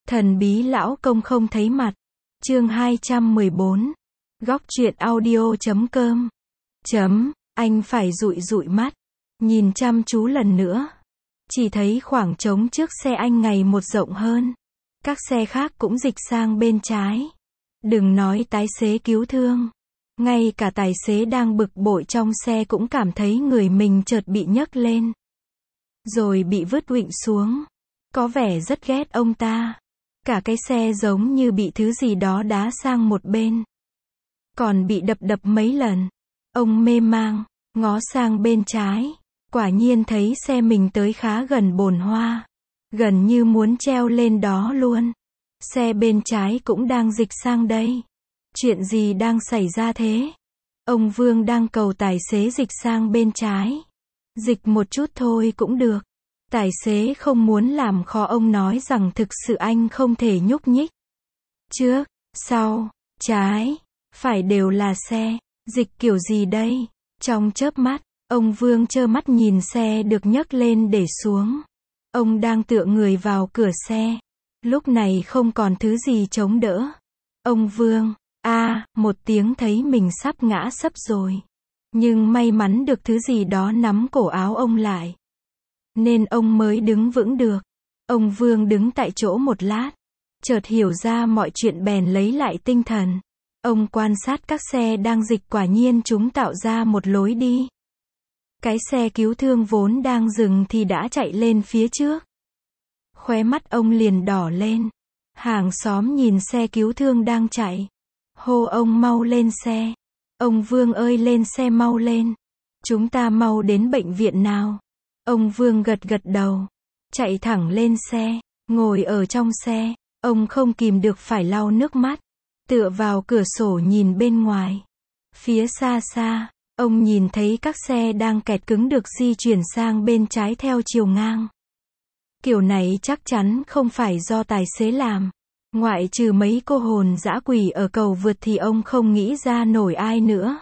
Thần bí lão công không thấy mặt. Chương 214. Góc truyện audio.com. Anh phải dụi dụi mắt, nhìn chăm chú lần nữa. Chỉ thấy khoảng trống trước xe anh ngày một rộng hơn. Các xe khác cũng dịch sang bên trái. Đừng nói tài xế cứu thương. Ngay cả tài xế đang bực bội trong xe cũng cảm thấy người mình chợt bị nhấc lên. Rồi bị vứt uỵnh xuống. Có vẻ rất ghét ông ta. Cả cái xe giống như bị thứ gì đó đá sang một bên. Còn bị đập mấy lần. Ông mê mang, ngó sang bên trái. Quả nhiên thấy xe mình tới khá gần bồn hoa. Gần như muốn treo lên đó luôn. Xe bên trái cũng đang dịch sang đây. Chuyện gì đang xảy ra thế? Ông Vương đang cầu tài xế dịch sang bên trái. Dịch một chút thôi cũng được. Tài xế không muốn làm khó ông, nói rằng thực sự anh không thể nhúc nhích. Trước, sau, trái, phải đều là xe. Dịch kiểu gì đây? Trong chớp mắt, ông Vương trơ mắt nhìn xe được nhấc lên để xuống. Ông đang tựa người vào cửa xe. Lúc này không còn thứ gì chống đỡ. Ông Vương, một tiếng thấy mình sắp ngã sấp rồi. Nhưng may mắn được thứ gì đó nắm cổ áo ông lại. Nên ông mới đứng vững được. Ông Vương đứng tại chỗ một lát. Chợt hiểu ra mọi chuyện bèn lấy lại tinh thần. Ông quan sát các xe đang dịch, quả nhiên chúng tạo ra một lối đi. Cái xe cứu thương vốn đang dừng thì đã chạy lên phía trước. Khóe mắt ông liền đỏ lên. Hàng xóm nhìn xe cứu thương đang chạy. Hô ông mau lên xe. Ông Vương ơi, lên xe mau lên. Chúng ta mau đến bệnh viện nào. Ông Vương gật đầu. Chạy thẳng lên xe. Ngồi ở trong xe. Ông không kìm được phải lau nước mắt. Tựa vào cửa sổ nhìn bên ngoài. Phía xa xa, ông nhìn thấy các xe đang kẹt cứng được di chuyển sang bên trái theo chiều ngang. Kiểu này chắc chắn không phải do tài xế làm. Ngoại trừ mấy cô hồn dã quỷ ở cầu vượt thì ông không nghĩ ra nổi ai nữa.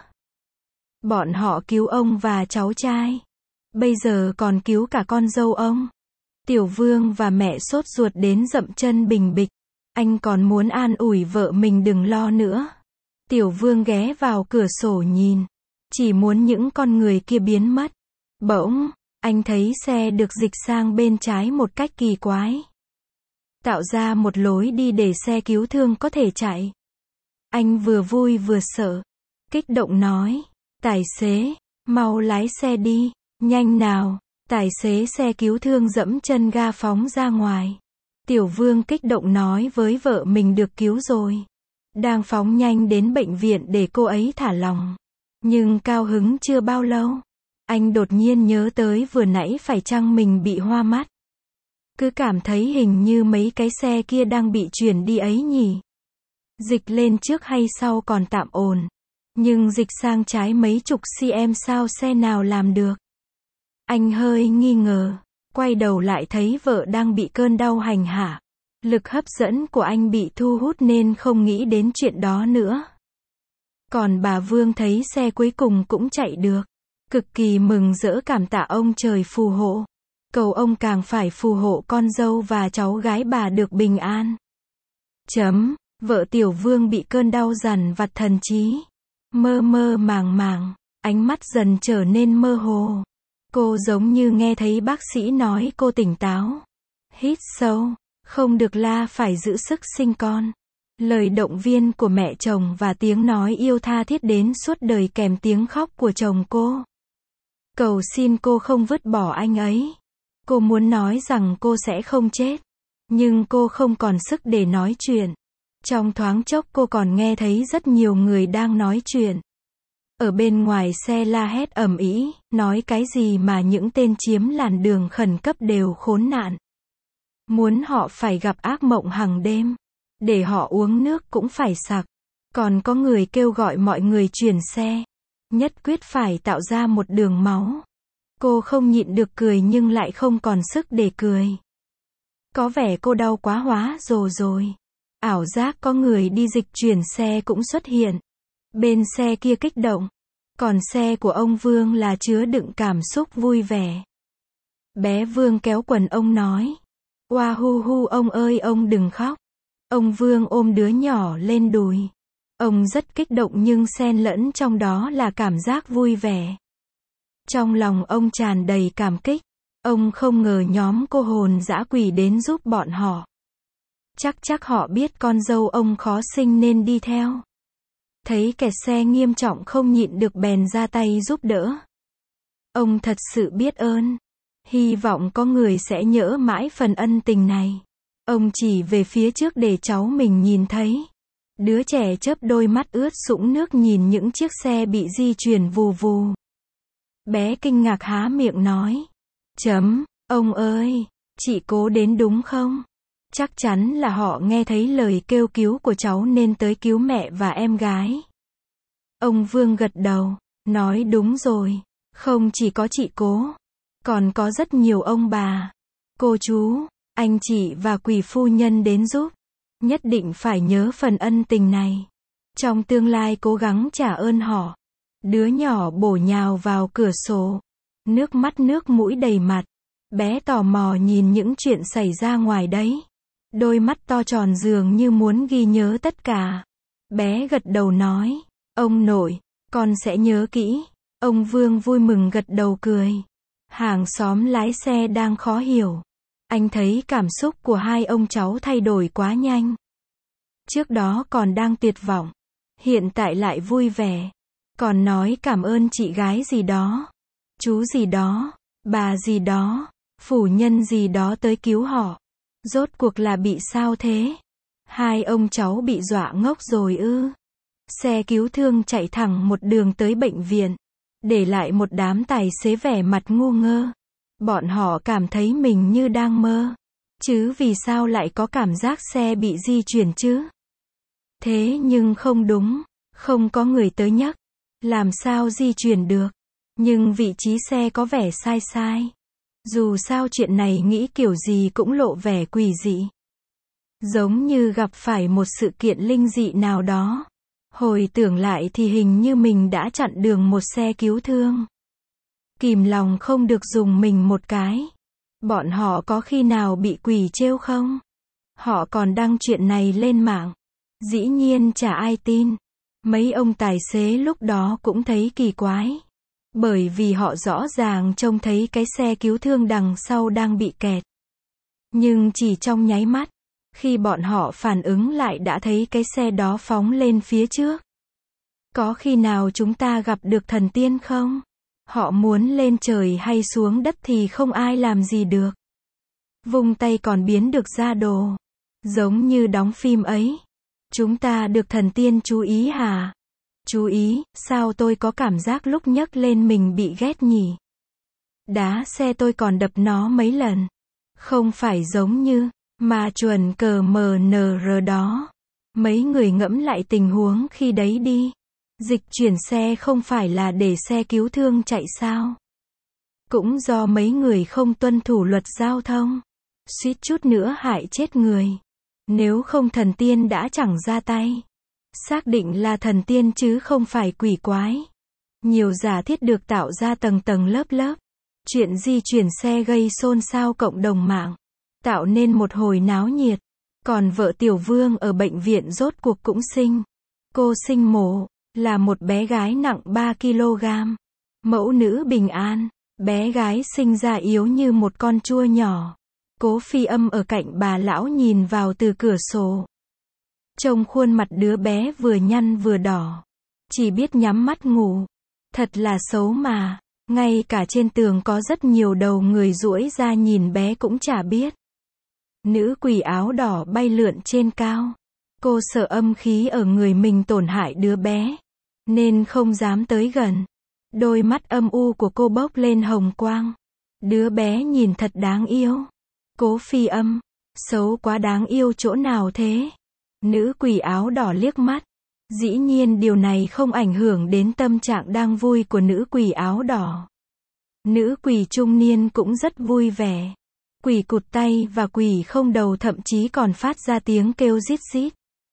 Bọn họ cứu ông và cháu trai. Bây giờ còn cứu cả con dâu ông. Tiểu Vương và mẹ sốt ruột đến dậm chân bình bịch. Anh còn muốn an ủi vợ mình đừng lo nữa. Tiểu Vương ghé vào cửa sổ nhìn. Chỉ muốn những con người kia biến mất. Bỗng, anh thấy xe được dịch sang bên trái một cách kỳ quái. Tạo ra một lối đi để xe cứu thương có thể chạy. Anh vừa vui vừa sợ. Kích động nói. Tài xế, mau lái xe đi. Nhanh nào. Tài xế xe cứu thương dẫm chân ga phóng ra ngoài. Tiểu Vương kích động nói với vợ mình được cứu rồi. Đang phóng nhanh đến bệnh viện để cô ấy thả lòng. Nhưng cao hứng chưa bao lâu. Anh đột nhiên nhớ tới vừa nãy phải chăng mình bị hoa mắt. Cứ cảm thấy hình như mấy cái xe kia đang bị chuyển đi ấy nhỉ. Dịch lên trước hay sau còn tạm ổn. Nhưng dịch sang trái mấy chục cm sao xe nào làm được. Anh hơi nghi ngờ. Quay đầu lại thấy vợ đang bị cơn đau hành hạ. Lực hấp dẫn của anh bị thu hút nên không nghĩ đến chuyện đó nữa. Còn bà Vương thấy xe cuối cùng cũng chạy được. Cực kỳ mừng rỡ cảm tạ ông trời phù hộ. Cầu ông càng phải phù hộ con dâu và cháu gái bà được bình an. Vợ Tiểu Vương bị cơn đau dằn vặt thần trí. Mơ mơ màng, ánh mắt dần trở nên mơ hồ. Cô giống như nghe thấy bác sĩ nói cô tỉnh táo. Hít sâu, không được la, phải giữ sức sinh con. Lời động viên của mẹ chồng và tiếng nói yêu tha thiết đến suốt đời kèm tiếng khóc của chồng cô. Cầu xin cô không vứt bỏ anh ấy. Cô muốn nói rằng cô sẽ không chết. Nhưng cô không còn sức để nói chuyện. Trong thoáng chốc cô còn nghe thấy rất nhiều người đang nói chuyện. Ở bên ngoài xe la hét ầm ĩ, nói cái gì mà những tên chiếm làn đường khẩn cấp đều khốn nạn. Muốn họ phải gặp ác mộng hàng đêm. Để họ uống nước cũng phải sặc. Còn có người kêu gọi mọi người chuyển xe. Nhất quyết phải tạo ra một đường máu. Cô không nhịn được cười nhưng lại không còn sức để cười. Có vẻ cô đau quá hóa rồi. Ảo giác có người đi dịch chuyển xe cũng xuất hiện. Bên xe kia kích động. Còn xe của ông Vương là chứa đựng cảm xúc vui vẻ. Bé Vương kéo quần ông nói. Oa hu hu ông ơi ông đừng khóc. Ông Vương ôm đứa nhỏ lên đùi. Ông rất kích động nhưng xen lẫn trong đó là cảm giác vui vẻ. Trong lòng ông tràn đầy cảm kích. Ông không ngờ nhóm cô hồn dã quỷ đến giúp bọn họ. Chắc họ biết con dâu ông khó sinh nên đi theo. Thấy kẹt xe nghiêm trọng không nhịn được bèn ra tay giúp đỡ. Ông thật sự biết ơn. Hy vọng có người sẽ nhớ mãi phần ân tình này. Ông chỉ về phía trước để cháu mình nhìn thấy. Đứa trẻ chớp đôi mắt ướt sũng nước nhìn những chiếc xe bị di chuyển vù vù. Bé kinh ngạc há miệng nói. Ông ơi, chị Cố đến đúng không? Chắc chắn là họ nghe thấy lời kêu cứu của cháu nên tới cứu mẹ và em gái. Ông Vương gật đầu, nói đúng rồi. Không chỉ có chị Cố, còn có rất nhiều ông bà, cô chú, anh chị và quỷ phu nhân đến giúp. Nhất định phải nhớ phần ân tình này. Trong tương lai cố gắng trả ơn họ. Đứa nhỏ bổ nhào vào cửa sổ. Nước mắt nước mũi đầy mặt. Bé tò mò nhìn những chuyện xảy ra ngoài đấy. Đôi mắt to tròn dường như muốn ghi nhớ tất cả. Bé gật đầu nói. Ông nội, con sẽ nhớ kỹ. Ông Vương vui mừng gật đầu cười. Hàng xóm lái xe đang khó hiểu. Anh thấy cảm xúc của hai ông cháu thay đổi quá nhanh. Trước đó còn đang tuyệt vọng. Hiện tại lại vui vẻ. Còn nói cảm ơn chị gái gì đó. Chú gì đó. Bà gì đó. Phủ nhân gì đó tới cứu họ. Rốt cuộc là bị sao thế? Hai ông cháu bị dọa ngốc rồi ư? Xe cứu thương chạy thẳng một đường tới bệnh viện. Để lại một đám tài xế vẻ mặt ngu ngơ. Bọn họ cảm thấy mình như đang mơ. Chứ vì sao lại có cảm giác xe bị di chuyển chứ? Thế nhưng không đúng. Không có người tới nhắc. Làm sao di chuyển được? Nhưng vị trí xe có vẻ sai sai. Dù sao chuyện này nghĩ kiểu gì cũng lộ vẻ quỷ dị. Giống như gặp phải một sự kiện linh dị nào đó. Hồi tưởng lại thì hình như mình đã chặn đường một xe cứu thương. Kìm lòng không được dùng mình một cái. Bọn họ có khi nào bị quỷ trêu không? Họ còn đăng chuyện này lên mạng. Dĩ nhiên chả ai tin. Mấy ông tài xế lúc đó cũng thấy kỳ quái. Bởi vì họ rõ ràng trông thấy cái xe cứu thương đằng sau đang bị kẹt. Nhưng chỉ trong nháy mắt, khi bọn họ phản ứng lại đã thấy cái xe đó phóng lên phía trước. Có khi nào chúng ta gặp được thần tiên không? Họ muốn lên trời hay xuống đất thì không ai làm gì được. Vung tay còn biến được ra đồ. Giống như đóng phim ấy. Chúng ta được thần tiên chú ý hả? Chú ý, sao tôi có cảm giác lúc nhấc lên mình bị ghét nhỉ? Đá xe tôi còn đập nó mấy lần. Không phải giống như, mà chuẩn cờ MNR đó. Mấy người ngẫm lại tình huống khi đấy đi. Dịch chuyển xe không phải là để xe cứu thương chạy sao? Cũng do mấy người không tuân thủ luật giao thông. Suýt chút nữa hại chết người. Nếu không thần tiên đã chẳng ra tay. Xác định là thần tiên chứ không phải quỷ quái. Nhiều giả thiết được tạo ra tầng tầng lớp lớp. Chuyện di chuyển xe gây xôn xao cộng đồng mạng. Tạo nên một hồi náo nhiệt. Còn vợ Tiểu Vương ở bệnh viện rốt cuộc cũng sinh. Cô sinh mổ, là một bé gái nặng 3 kg. Mẫu nữ bình an. Bé gái sinh ra yếu như một con chua nhỏ. Cố Phi Âm ở cạnh bà lão nhìn vào từ cửa sổ. Trông khuôn mặt đứa bé vừa nhăn vừa đỏ. Chỉ biết nhắm mắt ngủ. Thật là xấu mà. Ngay cả trên tường có rất nhiều đầu người duỗi ra nhìn bé cũng chả biết. Nữ quỷ áo đỏ bay lượn trên cao. Cô sợ âm khí ở người mình tổn hại đứa bé. Nên không dám tới gần. Đôi mắt âm u của cô bốc lên hồng quang. Đứa bé nhìn thật đáng yêu. Cố Phi Âm. Xấu quá đáng yêu chỗ nào thế? Nữ quỷ áo đỏ liếc mắt. Dĩ nhiên điều này không ảnh hưởng đến tâm trạng đang vui của nữ quỷ áo đỏ. Nữ quỷ trung niên cũng rất vui vẻ. Quỷ cụt tay và quỷ không đầu thậm chí còn phát ra tiếng kêu rít rít.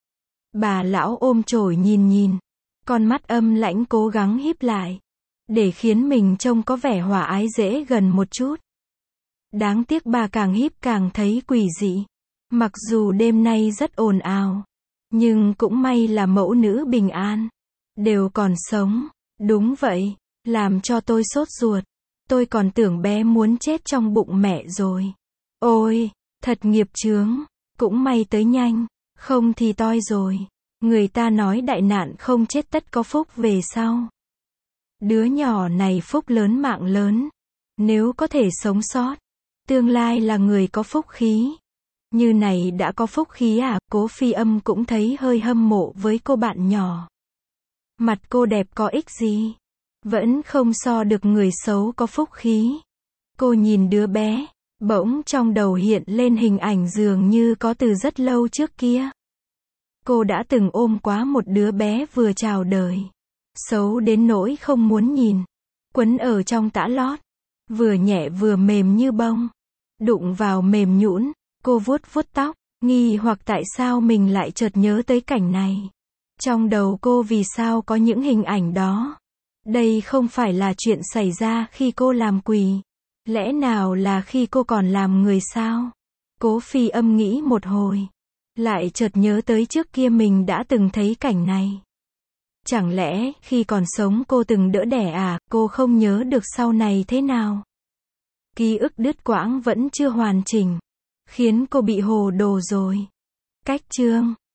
Bà lão ôm chổi nhìn. Con mắt âm lãnh cố gắng híp lại. Để khiến mình trông có vẻ hòa ái dễ gần một chút. Đáng tiếc bà càng híp càng thấy quỷ dị. Mặc dù đêm nay rất ồn ào, nhưng cũng may là mẫu nữ bình an, đều còn sống. Đúng vậy, làm cho tôi sốt ruột. Tôi còn tưởng bé muốn chết trong bụng mẹ rồi. Ôi, thật nghiệp chướng. Cũng may tới nhanh, không thì toi rồi. Người ta nói đại nạn không chết tất có phúc về sau. Đứa nhỏ này phúc lớn mạng lớn. Nếu có thể sống sót, tương lai là người có phúc khí. Như này đã có phúc khí à? Cố Phi Âm cũng thấy hơi hâm mộ với cô bạn nhỏ. Mặt cô đẹp có ích gì? Vẫn không so được người xấu có phúc khí. Cô nhìn đứa bé, bỗng trong đầu hiện lên hình ảnh dường như có từ rất lâu trước kia. Cô đã từng ôm quá một đứa bé vừa chào đời. Xấu đến nỗi không muốn nhìn. Quấn ở trong tã lót. Vừa nhẹ vừa mềm như bông. Đụng vào mềm nhũn, cô vuốt vuốt tóc, nghi hoặc tại sao mình lại chợt nhớ tới cảnh này. Trong đầu cô vì sao có những hình ảnh đó. Đây không phải là chuyện xảy ra khi cô làm quỷ. Lẽ nào là khi cô còn làm người sao? Cố Phi Âm nghĩ một hồi. Lại chợt nhớ tới trước kia mình đã từng thấy cảnh này. Chẳng lẽ khi còn sống cô từng đỡ đẻ à? Cô không nhớ được sau này thế nào. Ký ức đứt quãng vẫn chưa hoàn chỉnh, khiến cô bị hồ đồ rồi. Cách chương